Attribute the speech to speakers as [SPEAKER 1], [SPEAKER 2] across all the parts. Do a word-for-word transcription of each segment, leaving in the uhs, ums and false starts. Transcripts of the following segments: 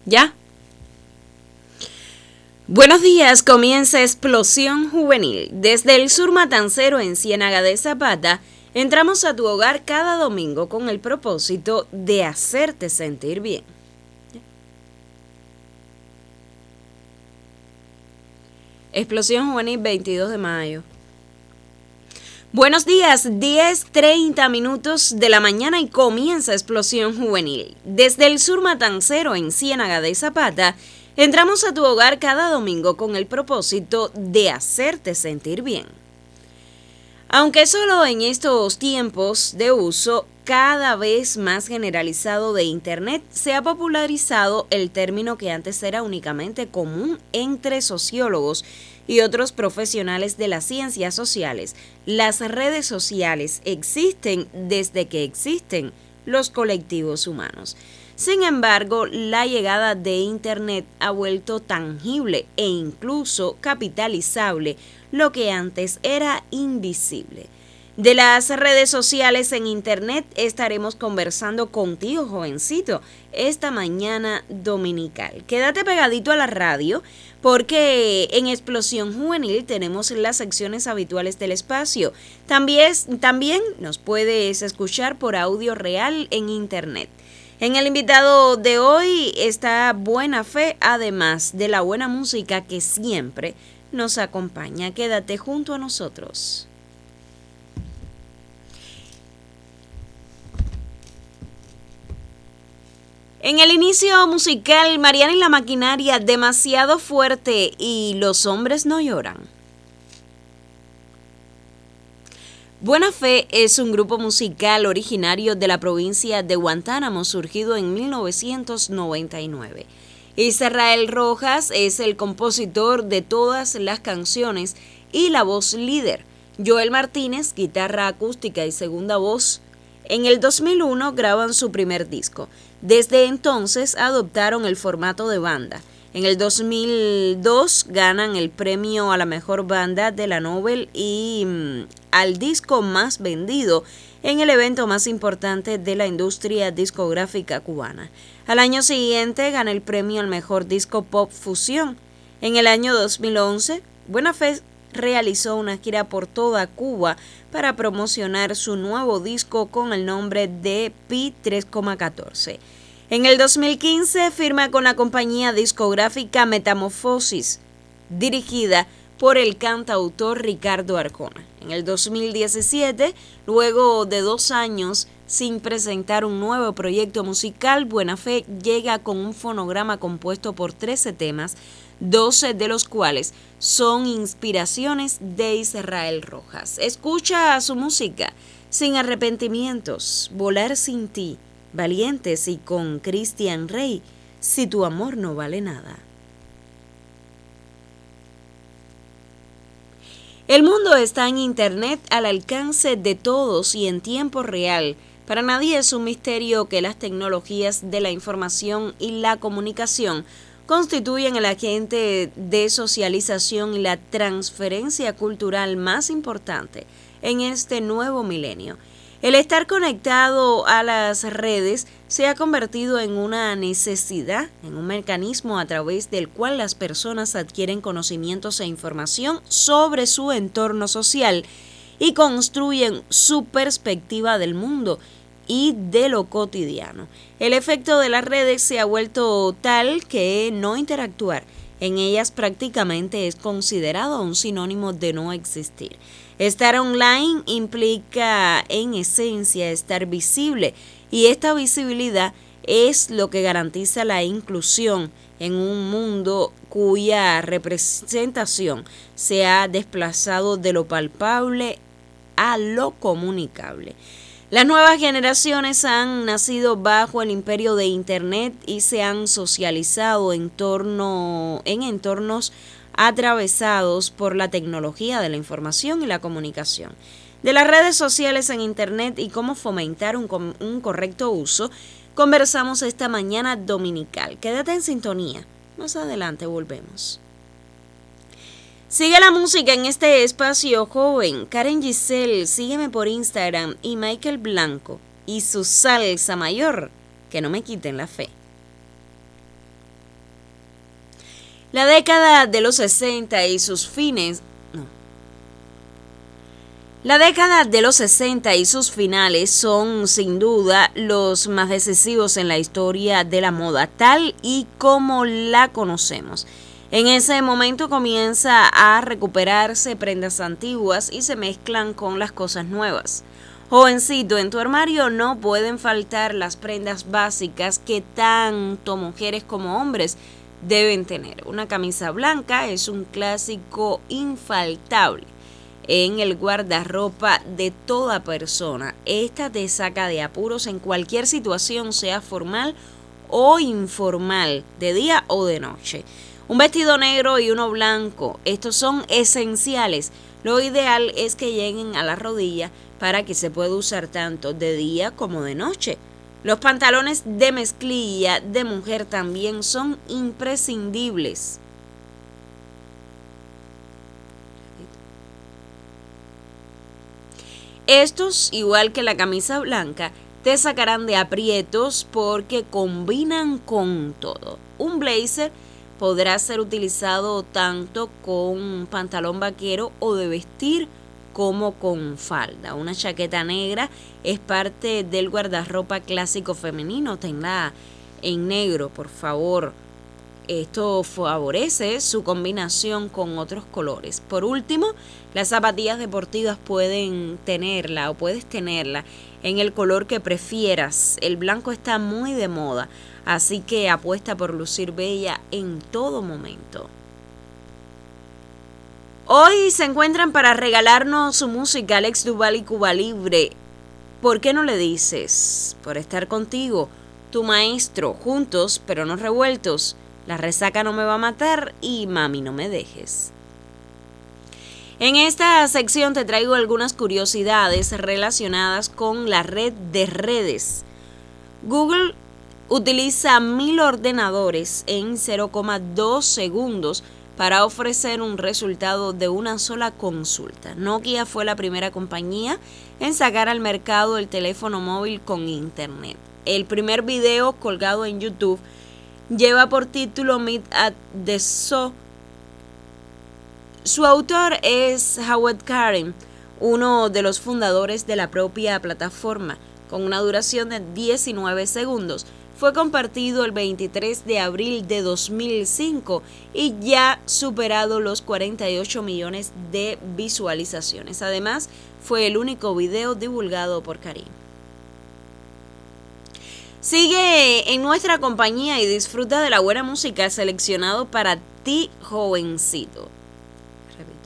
[SPEAKER 1] ¿Ya? Buenos días, comienza Explosión Juvenil. Desde el sur matancero en Ciénaga de Zapata, entramos a tu hogar cada domingo con el propósito de hacerte sentir bien. Explosión Juvenil, veintidós de mayo. Buenos días, diez treinta minutos de la mañana y comienza Explosión Juvenil. Desde el sur matancero en Ciénaga de Zapata, entramos a tu hogar cada domingo con el propósito de hacerte sentir bien. Aunque solo en estos tiempos de uso cada vez más generalizado de Internet, se ha popularizado el término que antes era únicamente común entre sociólogos y otros profesionales de las ciencias sociales. Las redes sociales existen desde que existen los colectivos humanos. Sin embargo, la llegada de Internet ha vuelto tangible e incluso capitalizable lo que antes era invisible. De las redes sociales en Internet estaremos conversando contigo, jovencito, esta mañana dominical. Quédate pegadito a la radio porque en Explosión Juvenil tenemos las secciones habituales del espacio. También, también nos puedes escuchar por audio real en Internet. En el invitado de hoy está Buena Fe, además de la buena música que siempre nos acompaña. Quédate junto a nosotros. En el inicio musical, Mariana y la Maquinaria, Demasiado Fuerte y Los Hombres No Lloran. Buena Fe es un grupo musical originario de la provincia de Guantánamo, surgido en mil novecientos noventa y nueve. Israel Rojas es el compositor de todas las canciones y la voz líder. Joel Martínez, guitarra acústica y segunda voz. En el dos mil uno graban su primer disco. Desde entonces adoptaron el formato de banda. En el dos mil dos ganan el premio a la mejor banda de la Nobel y mmm, al disco más vendido en el evento más importante de la industria discográfica cubana. Al año siguiente gana el premio al mejor disco pop fusión. En el año dos mil once, Buena Fe realizó una gira por toda Cuba para promocionar su nuevo disco con el nombre de Pi tres coma catorce. En el dos mil quince firma con la compañía discográfica Metamorfosis, dirigida por el cantautor Ricardo Arjona. En el dos mil diecisiete, luego de dos años sin presentar un nuevo proyecto musical, Buena Fe llega con un fonograma compuesto por trece temas, doce de los cuales son inspiraciones de Israel Rojas. Escucha su música, Sin Arrepentimientos, Volar Sin Ti, Valientes y con Cristian Rey, Si Tu Amor No Vale Nada. El mundo está en Internet al alcance de todos y en tiempo real. Para nadie es un misterio que las tecnologías de la información y la comunicación constituyen el agente de socialización y la transferencia cultural más importante en este nuevo milenio. El estar conectado a las redes se ha convertido en una necesidad, en un mecanismo a través del cual las personas adquieren conocimientos e información sobre su entorno social y construyen su perspectiva del mundo y de lo cotidiano. El efecto de las redes se ha vuelto tal que no interactuar en ellas prácticamente es considerado un sinónimo de no existir. Estar online implica en esencia estar visible y esta visibilidad es lo que garantiza la inclusión en un mundo cuya representación se ha desplazado de lo palpable a lo comunicable. Las nuevas generaciones han nacido bajo el imperio de Internet y se han socializado en, torno, en entornos atravesados por la tecnología de la información y la comunicación. De las redes sociales en Internet y cómo fomentar un, un correcto uso, conversamos esta mañana dominical. Quédate en sintonía. Más adelante volvemos. Sigue la música en este espacio joven. Karen Giselle, sígueme por Instagram, y Michael Blanco y su salsa mayor, que no me quiten la fe. La década de los sesenta y sus fines no. La década de los sesenta y sus finales son sin duda los más decisivos en la historia de la moda, tal y como la conocemos. En ese momento comienza a recuperarse prendas antiguas y se mezclan con las cosas nuevas. Jovencito, en tu armario no pueden faltar las prendas básicas que tanto mujeres como hombres deben tener. Una camisa blanca es un clásico infaltable en el guardarropa de toda persona. Esta te saca de apuros en cualquier situación, sea formal o informal, de día o de noche. Un vestido negro y uno blanco, estos son esenciales. Lo ideal es que lleguen a la rodilla para que se pueda usar tanto de día como de noche. Los pantalones de mezclilla de mujer también son imprescindibles. Estos, igual que la camisa blanca, te sacarán de aprietos porque combinan con todo. Un blazer podrá ser utilizado tanto con pantalón vaquero o de vestir como con falda. Una chaqueta negra es parte del guardarropa clásico femenino. Tenla en negro, por favor. Esto favorece su combinación con otros colores. Por último, las zapatillas deportivas pueden tenerla o puedes tenerla en el color que prefieras. El blanco está muy de moda, así que apuesta por lucir bella en todo momento. Hoy se encuentran para regalarnos su música Alex Duval y Cuba Libre. ¿Por qué no le dices? Por estar contigo, tu maestro, juntos pero no revueltos. La resaca no me va a matar y mami no me dejes. En esta sección te traigo algunas curiosidades relacionadas con la red de redes. Google utiliza mil ordenadores en cero coma dos segundos para ofrecer un resultado de una sola consulta. Nokia fue la primera compañía en sacar al mercado el teléfono móvil con internet. El primer video colgado en YouTube lleva por título Meet at the Zoo. Su autor es Howard Karen, uno de los fundadores de la propia plataforma. Con una duración de diecinueve segundos, fue compartido el veintitrés de abril de dos mil cinco y ya superado los cuarenta y ocho millones de visualizaciones. Además, fue el único video divulgado por Karim. Sigue en nuestra compañía y disfruta de la buena música seleccionado para ti, jovencito. Repito.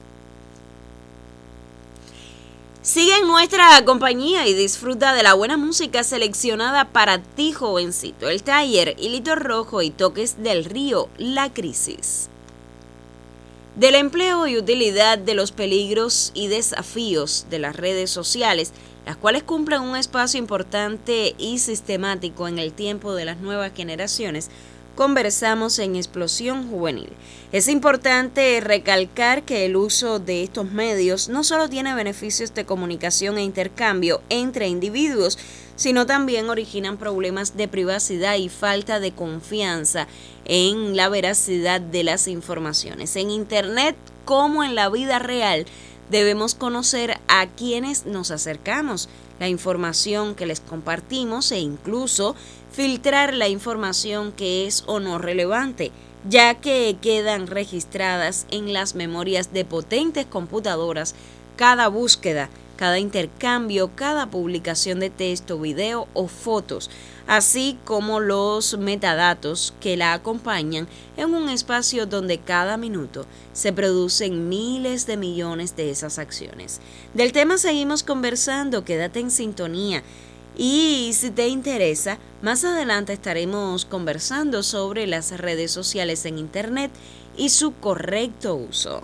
[SPEAKER 1] Sigue en nuestra compañía y disfruta de la buena música seleccionada para ti, jovencito. El Taller, Hilito Rojo y Toques del Río, La Crisis. Del empleo y utilidad de los peligros y desafíos de las redes sociales, las cuales cumplen un espacio importante y sistemático en el tiempo de las nuevas generaciones, conversamos en Explosión Juvenil. Es importante recalcar que el uso de estos medios no solo tiene beneficios de comunicación e intercambio entre individuos, sino también originan problemas de privacidad y falta de confianza en la veracidad de las informaciones. En Internet, como en la vida real, debemos conocer a quienes nos acercamos, la información que les compartimos e incluso filtrar la información que es o no relevante, ya que quedan registradas en las memorias de potentes computadoras cada búsqueda, cada intercambio, cada publicación de texto, video o fotos, así como los metadatos que la acompañan en un espacio donde cada minuto se producen miles de millones de esas acciones. Del tema seguimos conversando, quédate en sintonía. Y si te interesa, más adelante estaremos conversando sobre las redes sociales en Internet y su correcto uso.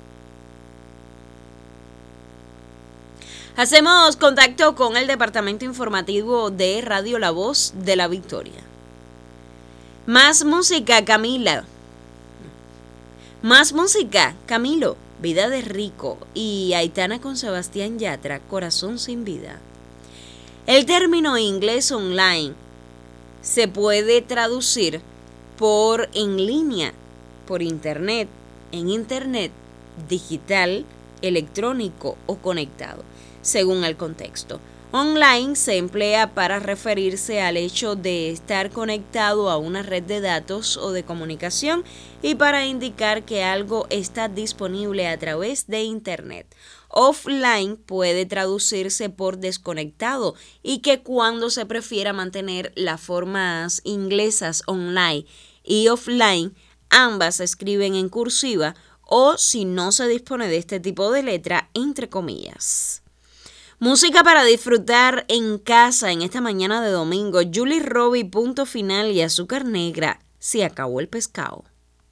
[SPEAKER 1] Hacemos contacto con el departamento informativo de Radio La Voz de la Victoria. Más música, Camila. Más música, Camilo, Vida de Rico y Aitana con Sebastián Yatra, Corazón sin Vida. El término inglés online se puede traducir por en línea, por Internet, en Internet, digital, electrónico o conectado, según el contexto. Online se emplea para referirse al hecho de estar conectado a una red de datos o de comunicación y para indicar que algo está disponible a través de Internet. Offline puede traducirse por desconectado y que cuando se prefiera mantener las formas inglesas online y offline, ambas se escriben en cursiva o, si no se dispone de este tipo de letra, entre comillas. Música para disfrutar en casa en esta mañana de domingo. Julie Robbie, Punto Final y Azúcar Negra. Se acabó el pescado.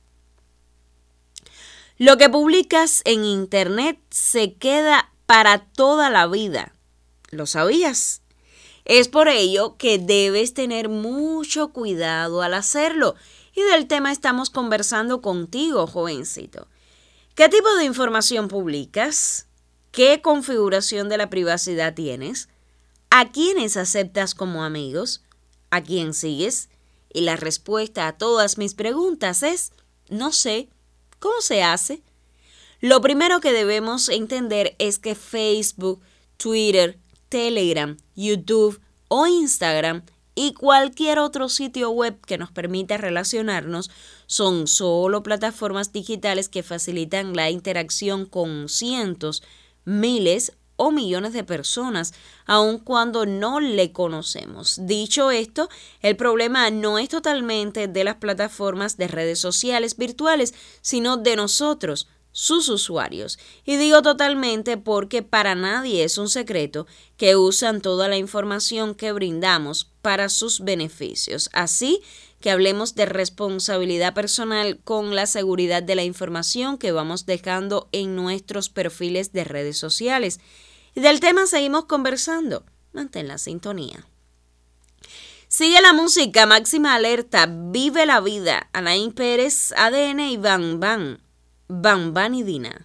[SPEAKER 1] Lo que publicas en Internet se queda para toda la vida. ¿Lo sabías? Es por ello que debes tener mucho cuidado al hacerlo. Y del tema estamos conversando contigo, jovencito. ¿Qué tipo de información publicas? ¿Qué configuración de la privacidad tienes? ¿A quiénes aceptas como amigos? ¿A quién sigues? Y la respuesta a todas mis preguntas es, no sé. ¿Cómo se hace? Lo primero que debemos entender es que Facebook, Twitter, Telegram, YouTube o Instagram y cualquier otro sitio web que nos permita relacionarnos son solo plataformas digitales que facilitan la interacción con cientos, miles o millones de personas, aun cuando no le conocemos. Dicho esto, el problema no es totalmente de las plataformas de redes sociales virtuales, sino de nosotros, sus usuarios. Y digo totalmente porque para nadie es un secreto que usan toda la información que brindamos para sus beneficios. Así que hablemos de responsabilidad personal con la seguridad de la información que vamos dejando en nuestros perfiles de redes sociales. Y del tema seguimos conversando. Mantén la sintonía. Sigue la música, máxima alerta, vive la vida. Alain Pérez, A D N y Bam Bam. Bam Bam y Dina.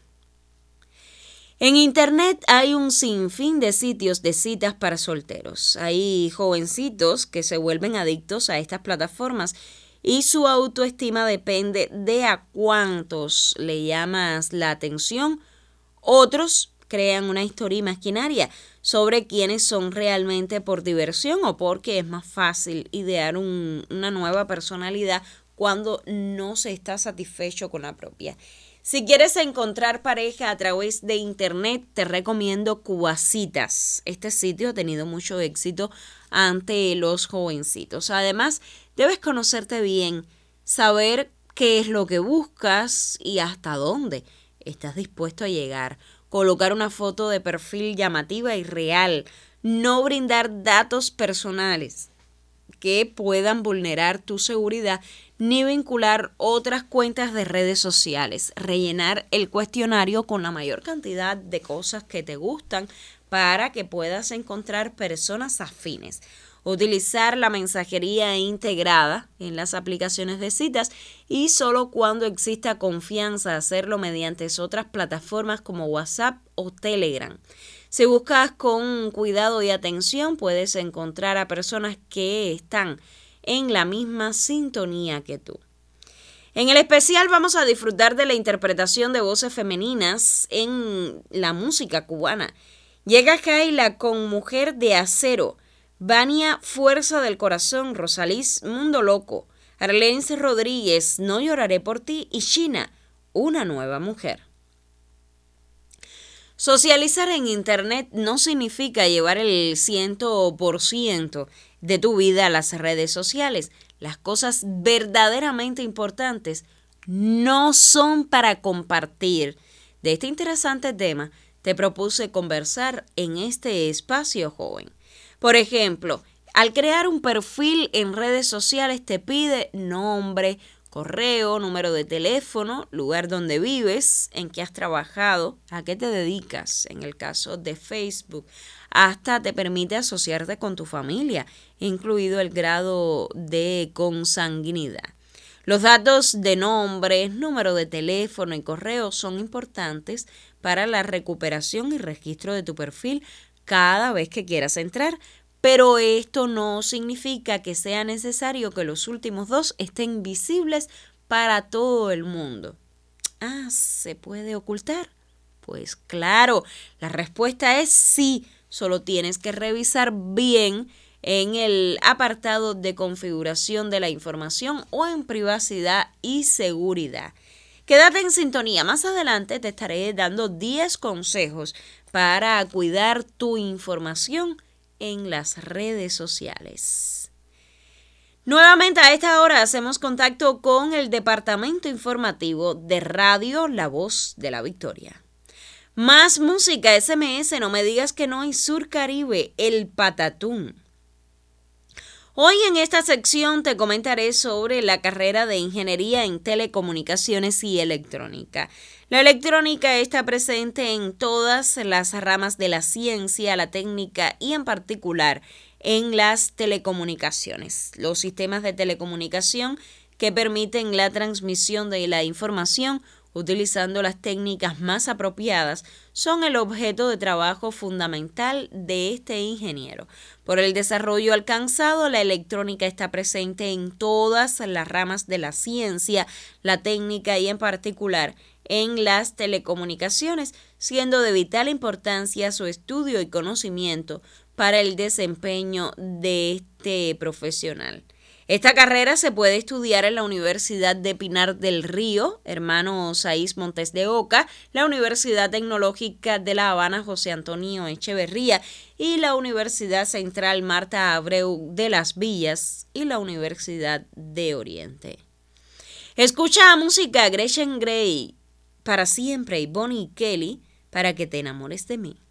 [SPEAKER 1] En Internet hay un sinfín de sitios de citas para solteros. Hay jovencitos que se vuelven adictos a estas plataformas y su autoestima depende de a cuántos le llamas la atención. Otros crean una historia imaginaria sobre quiénes son realmente por diversión o porque es más fácil idear un, una nueva personalidad cuando no se está satisfecho con la propia. Si quieres encontrar pareja a través de Internet, te recomiendo Cubasitas. Este sitio ha tenido mucho éxito ante los jovencitos. Además, debes conocerte bien, saber qué es lo que buscas y hasta dónde estás dispuesto a llegar. Colocar una foto de perfil llamativa y real. No brindar datos personales que puedan vulnerar tu seguridad ni vincular otras cuentas de redes sociales. Rellenar el cuestionario con la mayor cantidad de cosas que te gustan para que puedas encontrar personas afines. Utilizar la mensajería integrada en las aplicaciones de citas y solo cuando exista confianza hacerlo mediante otras plataformas como WhatsApp o Telegram. Si buscas con cuidado y atención, puedes encontrar a personas que están en la misma sintonía que tú. En el especial vamos a disfrutar de la interpretación de voces femeninas en la música cubana. Llega Kaila con Mujer de Acero, Vania Fuerza del Corazón, Rosalís Mundo Loco, Arlense Rodríguez No Lloraré por Ti y China, Una Nueva Mujer. Socializar en Internet no significa llevar el cien por ciento de tu vida a las redes sociales. Las cosas verdaderamente importantes no son para compartir. De este interesante tema te propuse conversar en este espacio, joven. Por ejemplo, al crear un perfil en redes sociales te pide nombre, correo, número de teléfono, lugar donde vives, en qué has trabajado, a qué te dedicas. En el caso de Facebook, hasta te permite asociarte con tu familia, incluido el grado de consanguinidad. Los datos de nombre, número de teléfono y correo son importantes para la recuperación y registro de tu perfil cada vez que quieras entrar, pero esto no significa que sea necesario que los últimos dos estén visibles para todo el mundo. Ah, ¿se puede ocultar? Pues claro, la respuesta es sí, solo tienes que revisar bien en el apartado de configuración de la información o en privacidad y seguridad. Quédate en sintonía, más adelante te estaré dando diez consejos para cuidar tu información en las redes sociales. Nuevamente a esta hora hacemos contacto con el Departamento Informativo de Radio La Voz de la Victoria. Más música, S M S, no me digas que no, y Sur Caribe, el Patatún. Hoy en esta sección te comentaré sobre la carrera de Ingeniería en Telecomunicaciones y Electrónica. La electrónica está presente en todas las ramas de la ciencia, la técnica y en particular en las telecomunicaciones. Los sistemas de telecomunicación que permiten la transmisión de la información utilizando las técnicas más apropiadas son el objeto de trabajo fundamental de este ingeniero. Por el desarrollo alcanzado, la electrónica está presente en todas las ramas de la ciencia, la técnica y en particular en las telecomunicaciones, siendo de vital importancia su estudio y conocimiento para el desempeño de este profesional. Esta carrera se puede estudiar en la Universidad de Pinar del Río, Hermano Saiz Montes de Oca, la Universidad Tecnológica de La Habana José Antonio Echeverría y la Universidad Central Marta Abreu de Las Villas y la Universidad de Oriente. Escucha a música Gretchen Gray, Para Siempre, y Bonnie Kelly, Para que te enamores de mí.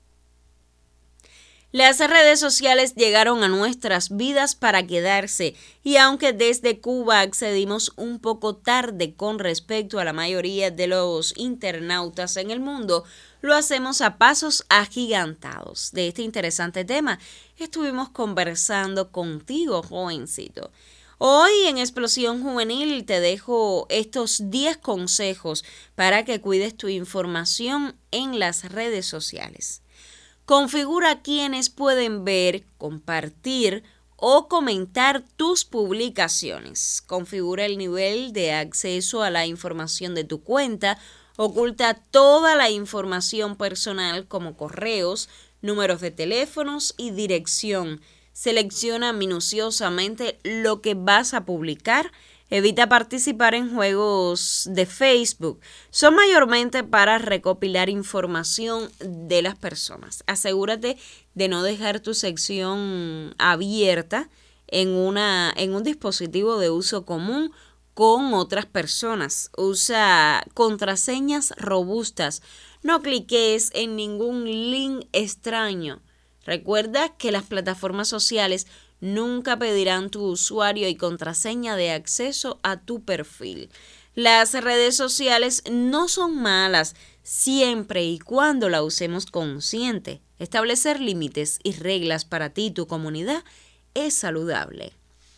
[SPEAKER 1] Las redes sociales llegaron a nuestras vidas para quedarse y aunque desde Cuba accedimos un poco tarde con respecto a la mayoría de los internautas en el mundo, lo hacemos a pasos agigantados. De este interesante tema estuvimos conversando contigo, jovencito. Hoy en Explosión Juvenil te dejo estos diez consejos para que cuides tu información en las redes sociales. Configura quienes pueden ver, compartir o comentar tus publicaciones. Configura el nivel de acceso a la información de tu cuenta. Oculta toda la información personal como correos, números de teléfonos y dirección. Selecciona minuciosamente lo que vas a publicar. Evita participar en juegos de Facebook. Son mayormente para recopilar información de las personas. Asegúrate de no dejar tu sección abierta en, una, en un dispositivo de uso común con otras personas. Usa contraseñas robustas. No cliques en ningún link extraño. Recuerda que las plataformas sociales nunca pedirán tu usuario y contraseña de acceso a tu perfil. Las redes sociales no son malas siempre y cuando la usemos consciente. Establecer límites y reglas para ti y tu comunidad es saludable.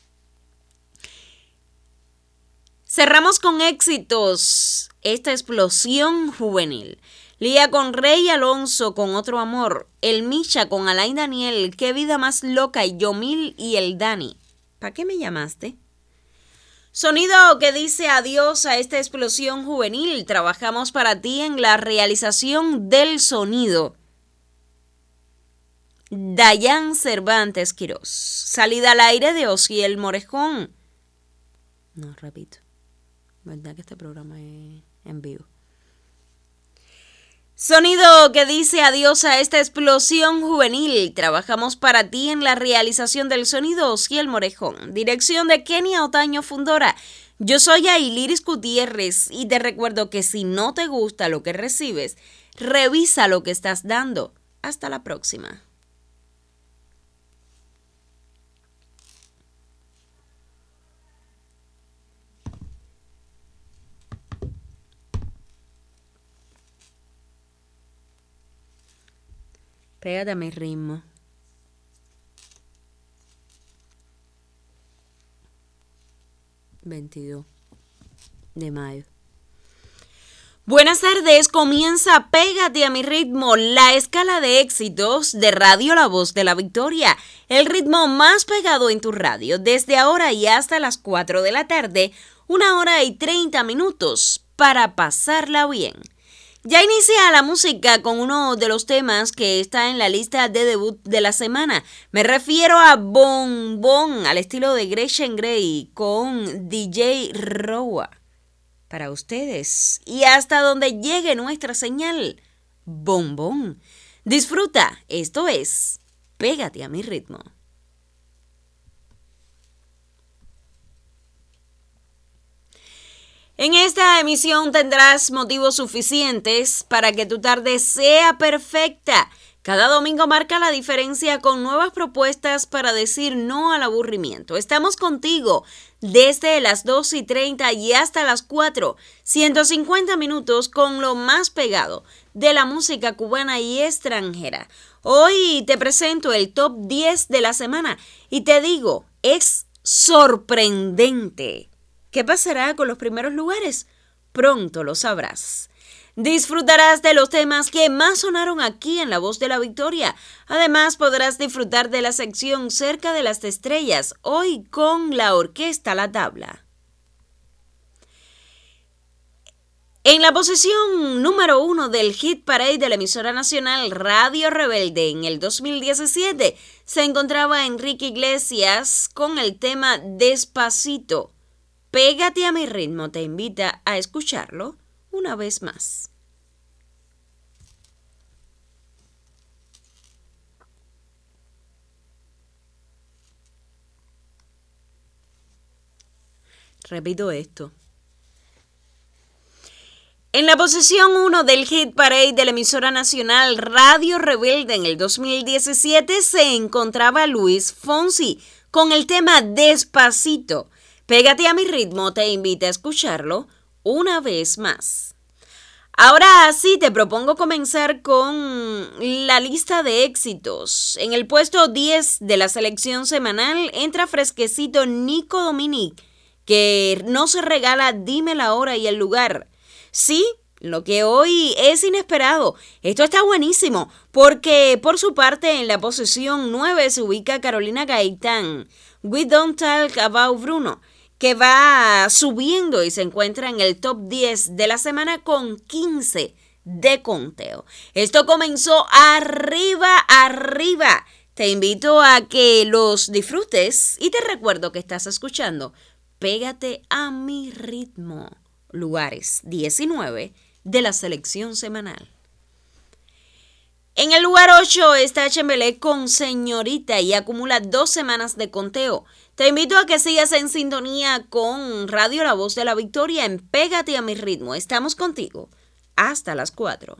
[SPEAKER 1] Cerramos con éxitos esta explosión juvenil. Lía con Rey Alonso con Otro Amor, El Misha con Alain Daniel, Qué Vida Más Loca y Yomil y el Dani. ¿Para qué me llamaste? Sonido que dice adiós a esta explosión juvenil. Trabajamos para ti en la realización del sonido. Dayan Cervantes Quirós. Salida al aire de Osiel Morejón. No, repito. ¿Verdad que este programa es en vivo? Sonido que dice adiós a esta explosión juvenil. Trabajamos para ti en la realización del sonido Osiel Morejón. Dirección de Kenia Otaño Fundora. Yo soy Ailiris Gutiérrez y te recuerdo que si no te gusta lo que recibes, revisa lo que estás dando. Hasta la próxima. Pégate a mi ritmo. veintidós de mayo. Buenas tardes, comienza Pégate a mi ritmo, la escala de éxitos de Radio La Voz de la Victoria, el ritmo más pegado en tu radio, desde ahora y hasta las cuatro de la tarde, una hora y treinta minutos para pasarla bien. Ya inicia la música con uno de los temas que está en la lista de debut de la semana. Me refiero a Bon Bon, al estilo de Gretchen Gray, con D J Roa. Para ustedes y hasta donde llegue nuestra señal, Bon Bon. Disfruta, esto es Pégate a mi ritmo. En esta emisión tendrás motivos suficientes para que tu tarde sea perfecta. Cada domingo marca la diferencia con nuevas propuestas para decir no al aburrimiento. Estamos contigo desde las dos y treinta y hasta las cuatro. ciento cincuenta minutos con lo más pegado de la música cubana y extranjera. Hoy te presento el top diez de la semana y te digo, es sorprendente. ¿Qué pasará con los primeros lugares? Pronto lo sabrás. Disfrutarás de los temas que más sonaron aquí en La Voz de la Victoria. Además, podrás disfrutar de la sección Cerca de las Estrellas, hoy con la Orquesta La Tabla. En la posición número uno del Hit Parade de la emisora nacional Radio Rebelde en el dos mil diecisiete se encontraba Enrique Iglesias con el tema Despacito. Pégate a mi ritmo te invita a escucharlo una vez más. Repito esto. En la posición uno del Hit Parade de la emisora nacional Radio Rebelde en el dos mil diecisiete se encontraba Luis Fonsi con el tema Despacito. Pégate a mi ritmo te invita a escucharlo una vez más. Ahora sí te propongo comenzar con la lista de éxitos. En el puesto diez de la selección semanal entra fresquecito Nico Dominic, que no se regala Dime la hora y el lugar. Sí, lo que hoy es inesperado. Esto está buenísimo, porque por su parte en la posición nueve se ubica Carolina Gaitán, We Don't Talk About Bruno, que va subiendo y se encuentra en el top diez de la semana con quince de conteo. Esto comenzó arriba, arriba. Te invito a que los disfrutes y te recuerdo que estás escuchando Pégate a mi ritmo, lugares diecinueve de la selección semanal. En el lugar ocho está Chembelé con Señorita y acumula dos semanas de conteo. Te invito a que sigas en sintonía con Radio La Voz de la Victoria en Pégate a mi ritmo. Estamos contigo hasta las cuatro.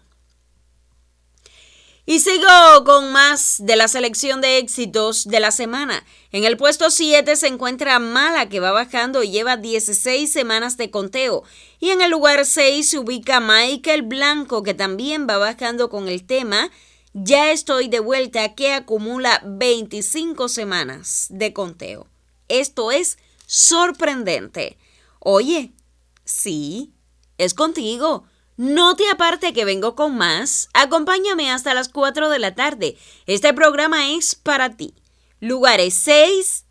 [SPEAKER 1] Y sigo con más de la selección de éxitos de la semana. En el puesto siete se encuentra Mala, que va bajando y lleva dieciséis semanas de conteo. Y en el lugar seis se ubica Michael Blanco, que también va bajando con el tema Ya estoy de vuelta, que acumula veinticinco semanas de conteo. Esto es sorprendente. Oye, sí, es contigo. No te aparte que vengo con más. Acompáñame hasta las cuatro de la tarde. Este programa es para ti. Lugares seis,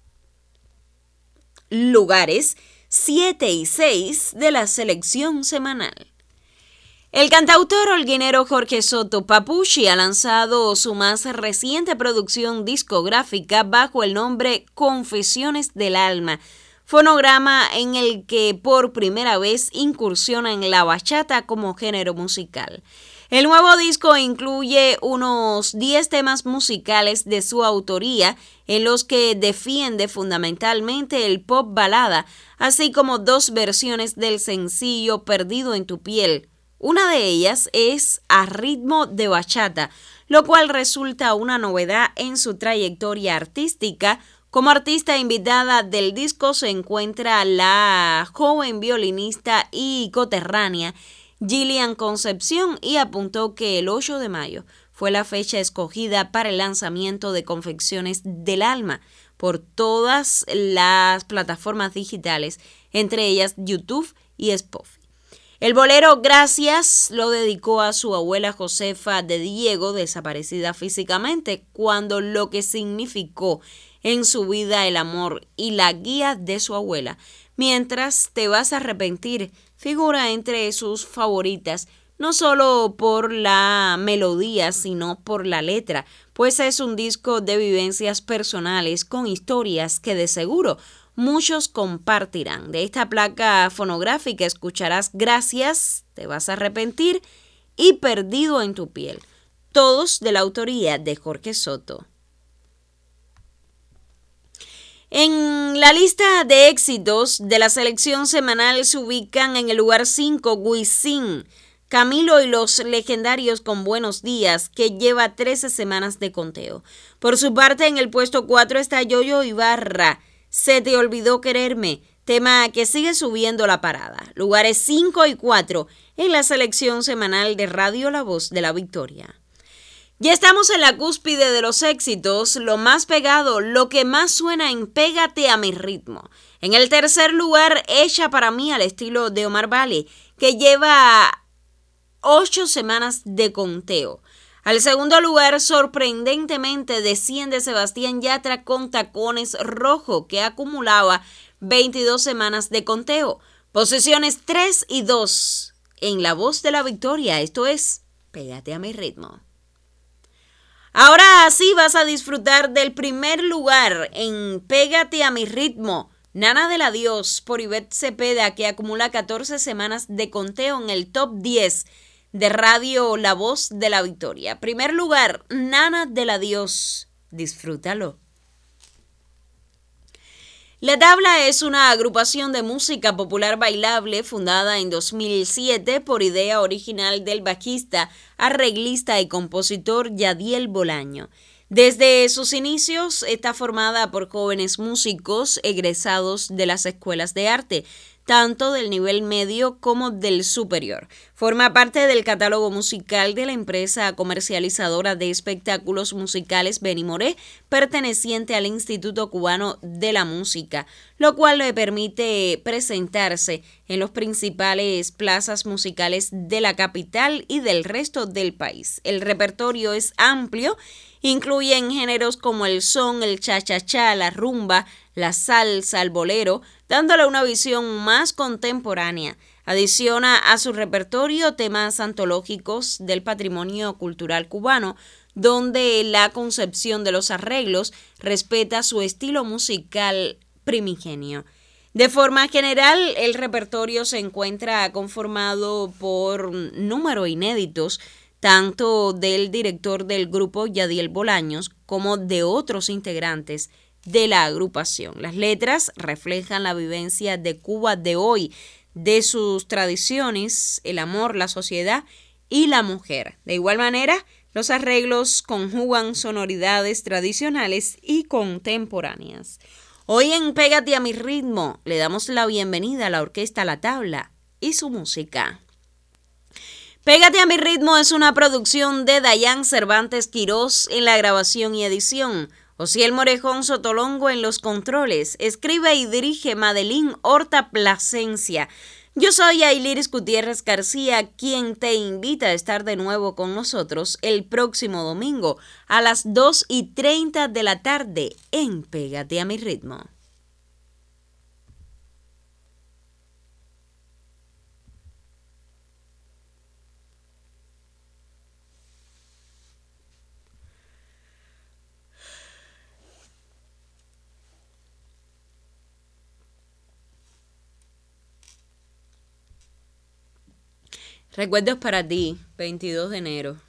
[SPEAKER 1] lugares siete y seis de la selección semanal. El cantautor holguinero Jorge Soto Papuchi ha lanzado su más reciente producción discográfica bajo el nombre Confesiones del Alma, fonograma en el que por primera vez incursiona en la bachata como género musical. El nuevo disco incluye unos diez temas musicales de su autoría en los que defiende fundamentalmente el pop balada, así como dos versiones del sencillo Perdido en tu piel. Una de ellas es a ritmo de bachata, lo cual resulta una novedad en su trayectoria artística. Como artista invitada del disco se encuentra la joven violinista y coterránea Gillian Concepción y apuntó que el ocho de mayo fue la fecha escogida para el lanzamiento de Confesiones del Alma por todas las plataformas digitales, entre ellas YouTube y Spotify. El bolero Gracias lo dedicó a su abuela Josefa de Diego, desaparecida físicamente, cuando lo que significó en su vida el amor y la guía de su abuela. Mientras Te vas a arrepentir figura entre sus favoritas, no solo por la melodía, sino por la letra, pues es un disco de vivencias personales con historias que de seguro muchos compartirán. De esta placa fonográfica escucharás Gracias, Te vas a arrepentir y Perdido en tu piel, todos de la autoría de Jorge Soto. En la lista de éxitos de la selección semanal se ubican en el lugar cinco Wisin, Camilo y los legendarios con Buenos Días, que lleva trece semanas de conteo. Por su parte, en el puesto cuatro está Yoyo Ibarra, Se te olvidó quererme, tema que sigue subiendo la parada. Lugares cinco y cuatro en la selección semanal de Radio La Voz de la Victoria. Ya estamos en la cúspide de los éxitos, lo más pegado, lo que más suena en Pégate a mi ritmo. En el tercer lugar, Hecha para mí, al estilo de Omar Vale, que lleva ocho semanas de conteo. Al segundo lugar, sorprendentemente, desciende Sebastián Yatra con Tacones Rojo, que acumulaba veintidós semanas de conteo. Posiciones tres y dos en La Voz de la Victoria, esto es Pégate a mi ritmo. Ahora sí vas a disfrutar del primer lugar en Pégate a mi ritmo, Nana del Adiós por Ivette Cepeda, que acumula catorce semanas de conteo en el top diez de Radio La Voz de la Victoria. Primer lugar, Nana del Adiós, disfrútalo. La Tabla es una agrupación de música popular bailable fundada en dos mil siete por idea original del bajista, arreglista y compositor Yadiel Bolaño. Desde sus inicios está formada por jóvenes músicos egresados de las escuelas de arte, tanto del nivel medio como del superior. Forma parte del catálogo musical de la empresa comercializadora de espectáculos musicales Benimoré, perteneciente al Instituto Cubano de la Música, lo cual le permite presentarse en los principales plazas musicales de la capital y del resto del país. El repertorio es amplio, incluyen géneros como el son, el cha-cha-cha, la rumba, la salsa, el bolero, dándole una visión más contemporánea. Adiciona a su repertorio temas antológicos del patrimonio cultural cubano, donde la concepción de los arreglos respeta su estilo musical primigenio. De forma general, el repertorio se encuentra conformado por números inéditos, tanto del director del grupo Yadiel Bolaños como de otros integrantes de la agrupación. Las letras reflejan la vivencia de Cuba de hoy, de sus tradiciones, el amor, la sociedad y la mujer. De igual manera, los arreglos conjugan sonoridades tradicionales y contemporáneas. Hoy en Pégate a mi ritmo le damos la bienvenida a la orquesta La Tabla y su música. Pégate a mi ritmo es una producción de Dayan Cervantes Quirós en la grabación y edición, Osiel Morejón Sotolongo en los controles, escribe y dirige Madeline Horta Plasencia. Yo soy Ayliris Gutiérrez García, quien te invita a estar de nuevo con nosotros el próximo domingo a las dos y treinta de la tarde en Pégate a mi ritmo. Recuerdos para ti, veintidós de enero.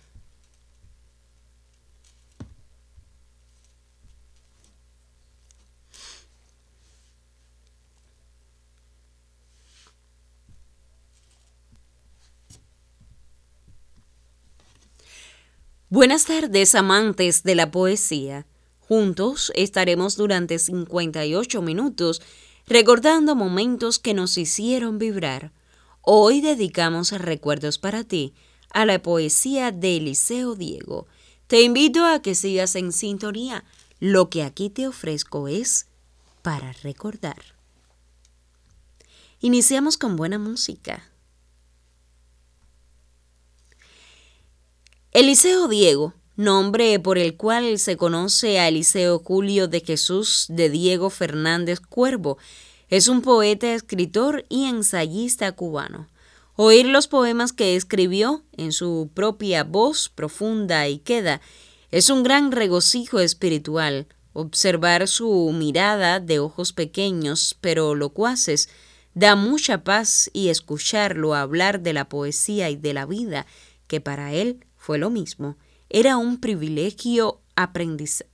[SPEAKER 1] Buenas tardes, amantes de la poesía. Juntos estaremos durante cincuenta y ocho minutos recordando momentos que nos hicieron vibrar. Hoy dedicamos Recuerdos para ti a la poesía de Eliseo Diego. Te invito a que sigas en sintonía. Lo que aquí te ofrezco es para recordar. Iniciamos con buena música. Eliseo Diego, nombre por el cual se conoce a Eliseo Julio de Jesús de Diego Fernández Cuervo, es un poeta, escritor y ensayista cubano. Oír los poemas que escribió en su propia voz profunda y queda es un gran regocijo espiritual. Observar su mirada de ojos pequeños pero locuaces da mucha paz, y escucharlo hablar de la poesía y de la vida, que para él fue lo mismo, era un privilegio aprendizaje.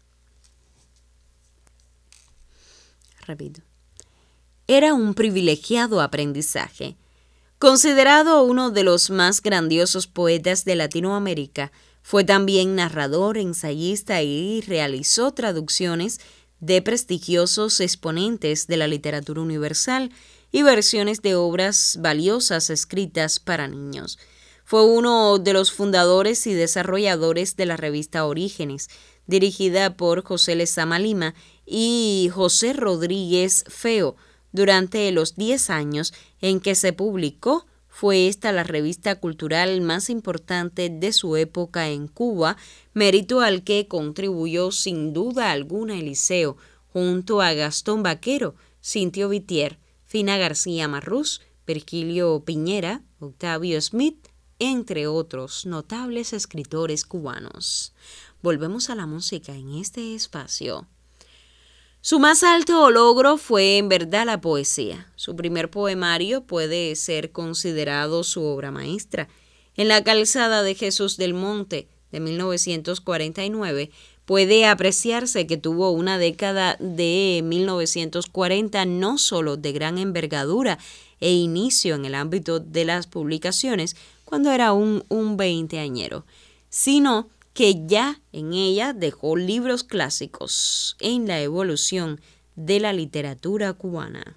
[SPEAKER 1] Repito. Era un privilegiado aprendizaje. Considerado uno de los más grandiosos poetas de Latinoamérica, fue también narrador, ensayista y realizó traducciones de prestigiosos exponentes de la literatura universal y versiones de obras valiosas escritas para niños. Fue uno de los fundadores y desarrolladores de la revista Orígenes, dirigida por José Lezama Lima y José Rodríguez Feo. Durante los diez años en que se publicó, fue esta la revista cultural más importante de su época en Cuba, mérito al que contribuyó sin duda alguna Eliseo, junto a Gastón Vaquero, Cintio Vitier, Fina García Marrús, Virgilio Piñera, Octavio Smith, entre otros notables escritores cubanos. Volvemos a la música en este espacio. Su más alto logro fue en verdad la poesía. Su primer poemario puede ser considerado su obra maestra. En La calzada de Jesús del Monte, de mil novecientos cuarenta y nueve, puede apreciarse que tuvo una década de mil novecientos cuarenta no solo de gran envergadura e inicio en el ámbito de las publicaciones, cuando era un, un veinteañero, sino que ya en ella dejó libros clásicos en la evolución de la literatura cubana.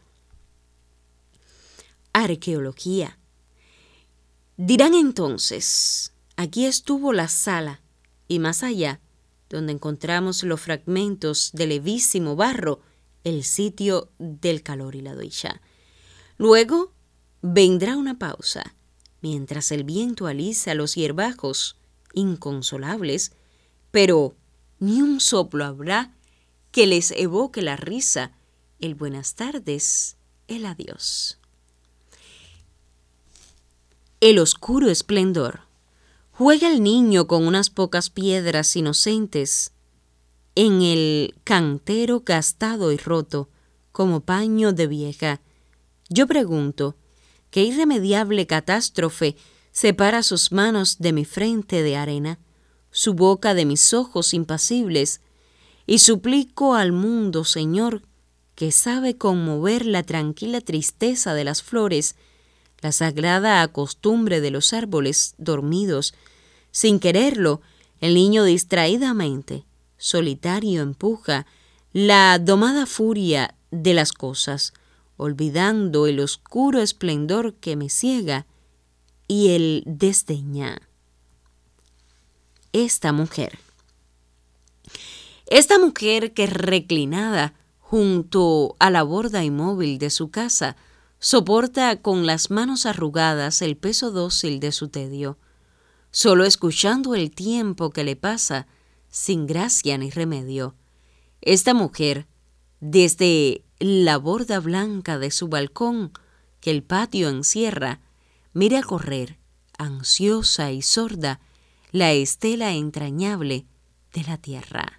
[SPEAKER 1] Arqueología. Dirán entonces, aquí estuvo la sala, y más allá, donde encontramos los fragmentos de levísimo barro, el sitio del calor y la dicha. Luego vendrá una pausa, mientras el viento alisa los hierbajos, inconsolables, pero ni un soplo habrá que les evoque la risa, el buenas tardes, el adiós. El oscuro esplendor. Juega el niño con unas pocas piedras inocentes en el cantero gastado y roto, como paño de vieja. Yo pregunto, ¿qué irremediable catástrofe separa sus manos de mi frente de arena, su boca de mis ojos impasibles, y suplico al mundo, Señor, que sabe conmover la tranquila tristeza de las flores, la sagrada costumbre de los árboles dormidos? Sin quererlo, el niño distraídamente, solitario, empuja la domada furia de las cosas, olvidando el oscuro esplendor que me ciega y el desdeña. Esta mujer. Esta mujer que reclinada junto a la borda inmóvil de su casa, soporta con las manos arrugadas el peso dócil de su tedio, solo escuchando el tiempo que le pasa, sin gracia ni remedio. Esta mujer, desde la borda blanca de su balcón que el patio encierra, mira correr, ansiosa y sorda, la estela entrañable de la tierra.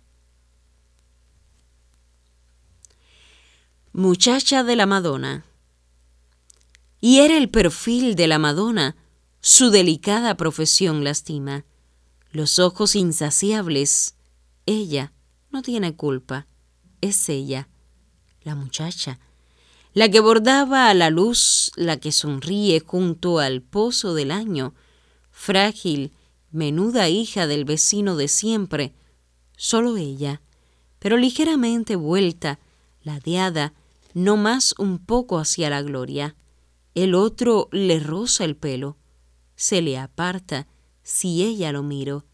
[SPEAKER 1] Muchacha de la Madonna. Y era el perfil de la Madonna, su delicada profesión lastima. Los ojos insaciables. Ella no tiene culpa, es ella, la muchacha, la que bordaba a la luz, la que sonríe junto al pozo del año, frágil, menuda hija del vecino de siempre, solo ella, pero ligeramente vuelta, ladeada, no más un poco hacia la gloria. El otro le roza el pelo, se le aparta si ella lo miro.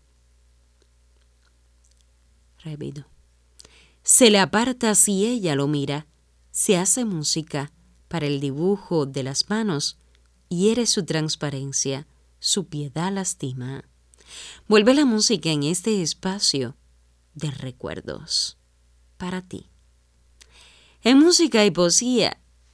[SPEAKER 1] Repito. Se le aparta si ella lo mira, se hace música para el dibujo de las manos, hiere su transparencia, su piedad lastima. Vuelve la música en este espacio de recuerdos para ti. En música y poesía,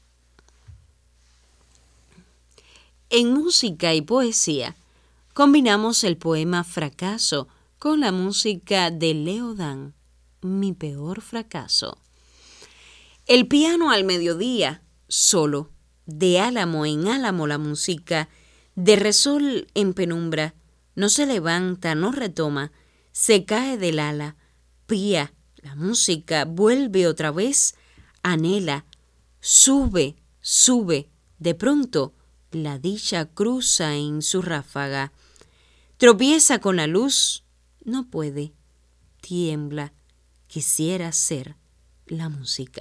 [SPEAKER 1] en música y poesía, combinamos el poema Fracaso con la música de Leo Dan, Mi peor fracaso. El piano al mediodía, solo, de álamo en álamo la música, de resol en penumbra, no se levanta, no retoma, se cae del ala, pía, la música vuelve otra vez, anhela, sube, sube, de pronto la dicha cruza en su ráfaga, tropieza con la luz, no puede, tiembla, quisiera ser la música.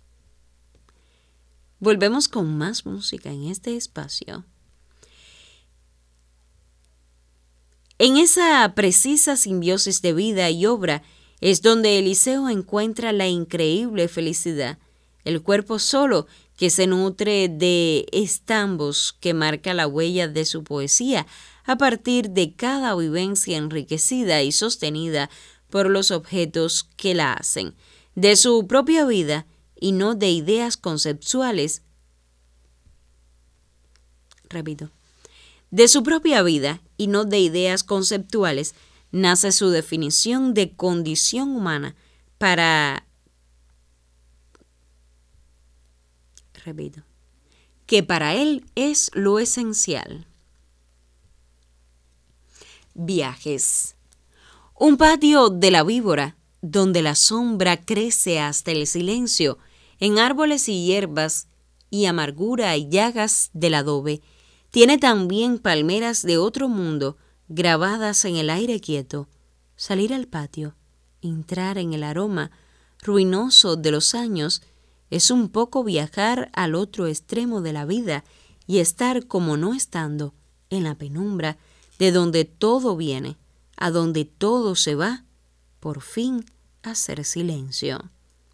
[SPEAKER 1] Volvemos con más música en este espacio. En esa precisa simbiosis de vida y obra es donde Eliseo encuentra la increíble felicidad, el cuerpo solo que se nutre de estambos que marca la huella de su poesía a partir de cada vivencia enriquecida y sostenida por los objetos que la hacen, de su propia vida y no de ideas conceptuales. Repito. De su propia vida y no de ideas conceptuales nace su definición de condición humana para, repito, que para él es lo esencial. Viajes. Un patio de la víbora, donde la sombra crece hasta el silencio, en árboles y hierbas, y amargura y llagas del adobe. Tiene también palmeras de otro mundo, grabadas en el aire quieto. Salir al patio, entrar en el aroma ruinoso de los años, es un poco viajar al otro extremo de la vida y estar como no estando, en la penumbra, de donde todo viene, a donde todo se va, por fin hacer silencio.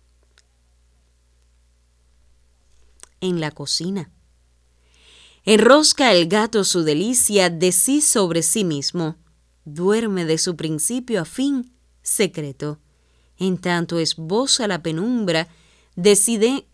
[SPEAKER 1] En la cocina. Enrosca el gato su delicia de sí sobre sí mismo, duerme de su principio a fin, secreto. En tanto esboza la penumbra, decide,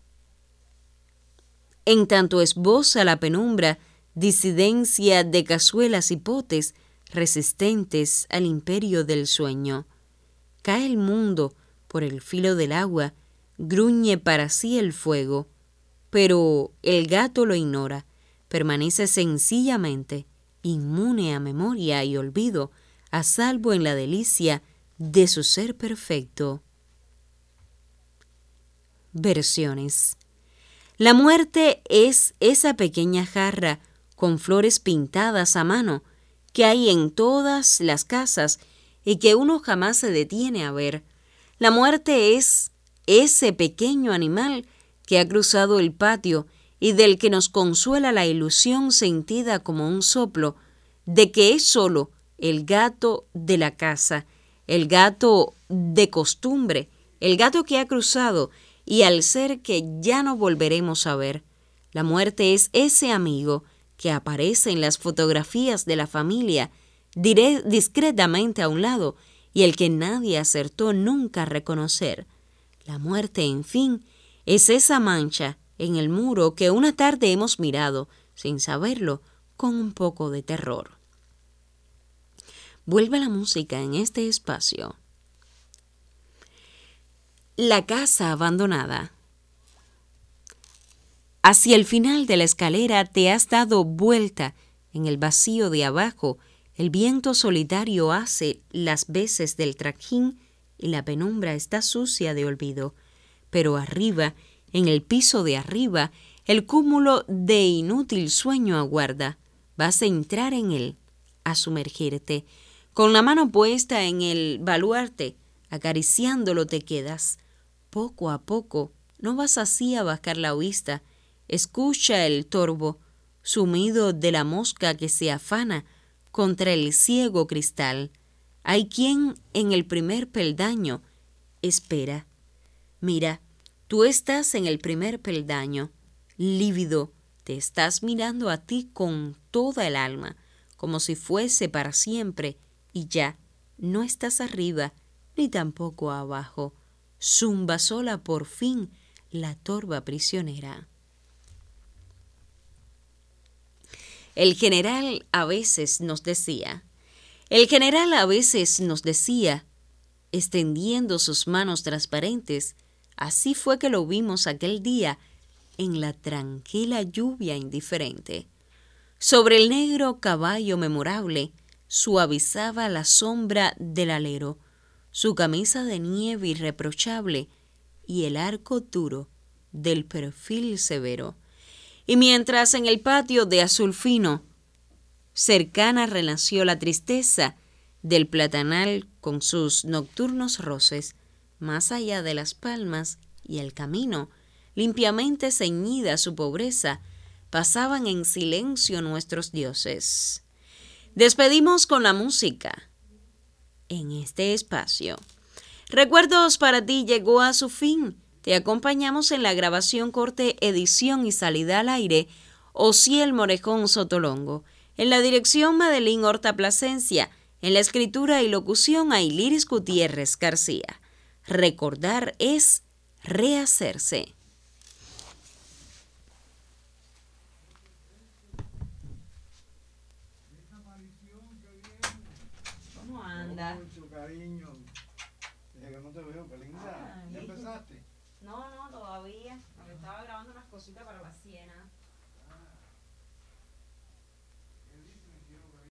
[SPEAKER 1] en tanto esboza la penumbra, disidencia de cazuelas y potes resistentes al imperio del sueño. Cae el mundo por el filo del agua, gruñe para sí el fuego, pero el gato lo ignora, permanece sencillamente, inmune a memoria y olvido, a salvo en la delicia de su ser perfecto. Versiones. La muerte es esa pequeña jarra con flores pintadas a mano que hay en todas las casas y que uno jamás se detiene a ver. La muerte es ese pequeño animal que ha cruzado el patio y del que nos consuela la ilusión sentida como un soplo de que es solo el gato de la casa, el gato de costumbre, el gato que ha cruzado y al ser que ya no volveremos a ver. La muerte es ese amigo que aparece en las fotografías de la familia, diré discretamente a un lado, y el que nadie acertó nunca a reconocer. La muerte, en fin, es esa mancha en el muro que una tarde hemos mirado, sin saberlo, con un poco de terror. Vuelve la música en este espacio. La casa abandonada. Hacia el final de la escalera te has dado vuelta en el vacío de abajo. El viento solitario hace las veces del trajín y la penumbra está sucia de olvido. Pero arriba, en el piso de arriba, el cúmulo de inútil sueño aguarda. Vas a entrar en él, a sumergirte. Con la mano puesta en el baluarte, acariciándolo te quedas. Poco a poco, no vas así a bajar la vista. Escucha el torvo, sumido de la mosca que se afana contra el ciego cristal. Hay quien en el primer peldaño espera. Mira, tú estás en el primer peldaño, lívido, te estás mirando a ti con toda el alma, como si fuese para siempre, y ya no estás arriba ni tampoco abajo. Zumba sola por fin la torva prisionera. El general a veces nos decía, el general a veces nos decía, extendiendo sus manos transparentes, así fue que lo vimos aquel día en la tranquila lluvia indiferente. Sobre el negro caballo memorable suavizaba la sombra del alero, su camisa de nieve irreprochable y el arco duro del perfil severo. Y mientras en el patio de azul fino, cercana renació la tristeza del platanal con sus nocturnos roces, más allá de las palmas y el camino, limpiamente ceñida su pobreza, pasaban en silencio nuestros dioses. Despedimos con la música en este espacio. Recuerdos para ti llegó a su fin. Te acompañamos en la grabación, corte, edición y salida al aire, Osiel Morejón Sotolongo. En la dirección, Madeline Horta Plasencia. En la escritura y locución, Ailiris Gutiérrez García. Recordar es rehacerse. ¿Cómo anda?
[SPEAKER 2] Mucho cariño. Desde que no te veo, qué linda.
[SPEAKER 1] Ay.
[SPEAKER 2] ¿Ya empezaste?
[SPEAKER 1] No, no, todavía. Estaba grabando unas cositas para la siena.